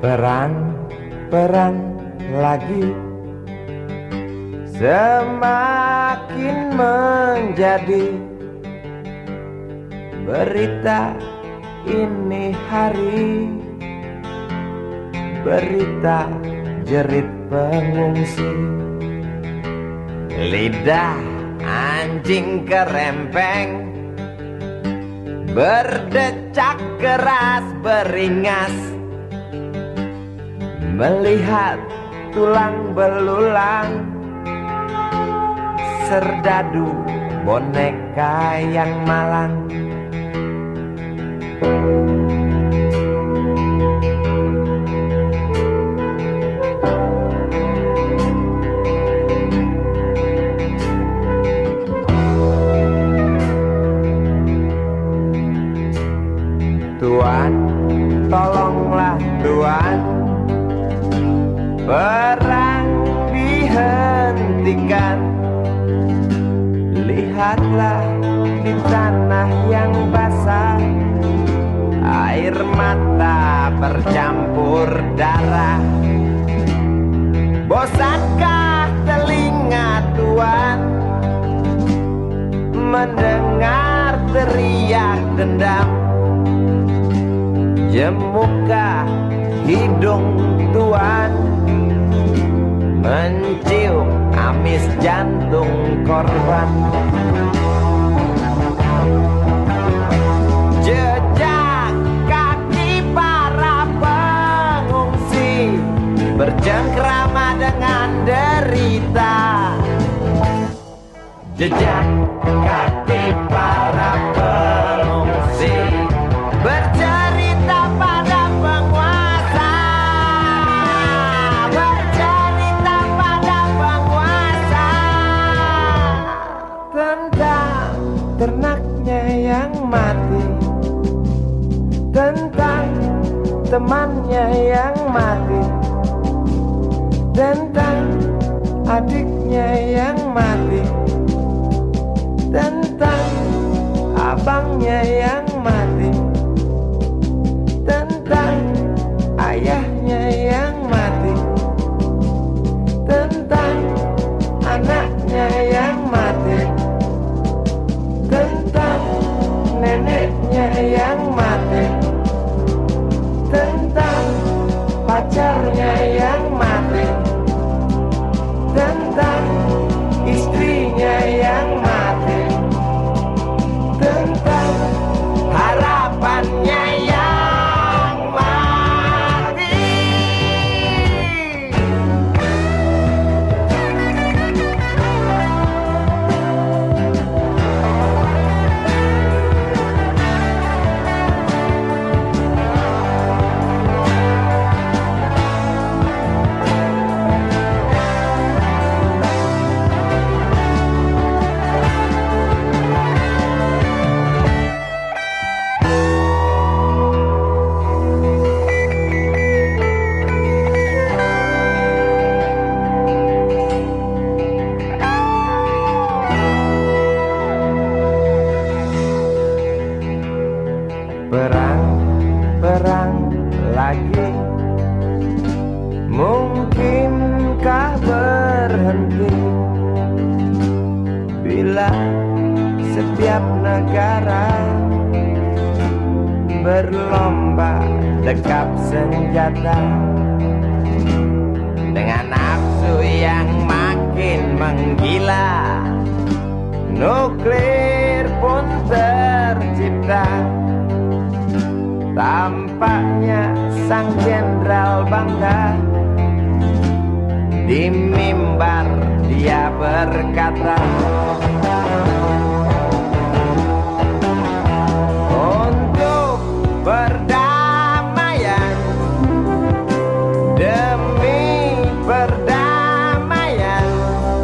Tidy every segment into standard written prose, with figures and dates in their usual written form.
Perang lagi semakin menjadi berita ini hari, berita jerit pengungsi. Lidah anjing kerempeng berdecak keras beringas, melihat tulang belulang serdadu boneka yang malang. Tuan, tolonglah Tuan, perang dihentikan. Lihatlah di tanah yang basah, air mata bercampur darah. Bosankah telinga Tuan mendengar teriak dendam? Jemukah hidung Tuan mencium amis jantung korban? Jejak kaki para pengungsi bercengkrama dengan derita. Jejak kaki para pengungsi bercerita pada penguasa, bercerita pada penguasa tentang ternaknya yang mati, tentang temannya yang mati, tentang adiknya yang mati, tentang abangnya yang mati, tentang ayahnya yang mati, tentang anaknya yang mati, tentang neneknya yang mati, tentang pacarnya yang mati, tentang istrinya yang mati, tentang harapannya yang mati. Perang lagi, mungkinkah berhenti bila setiap negara berlomba dekap senjata dengan nafsu yang makin menggila? Nuklir pun tercipta. Tampaknya sang jenderal bangga, di mimbar dia berkata, untuk perdamaian, demi perdamaian,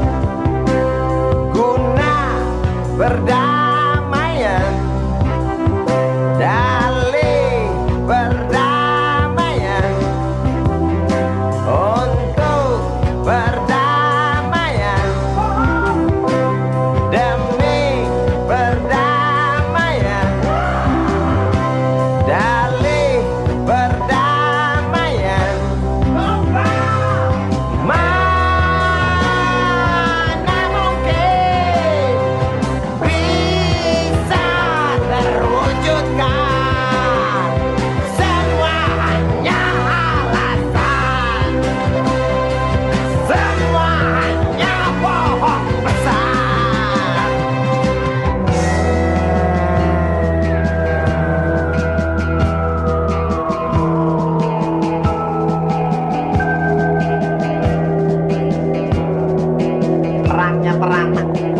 guna perdamaian, dalih perdamaian, untuk perdamaian, demi Bapaknya peranak.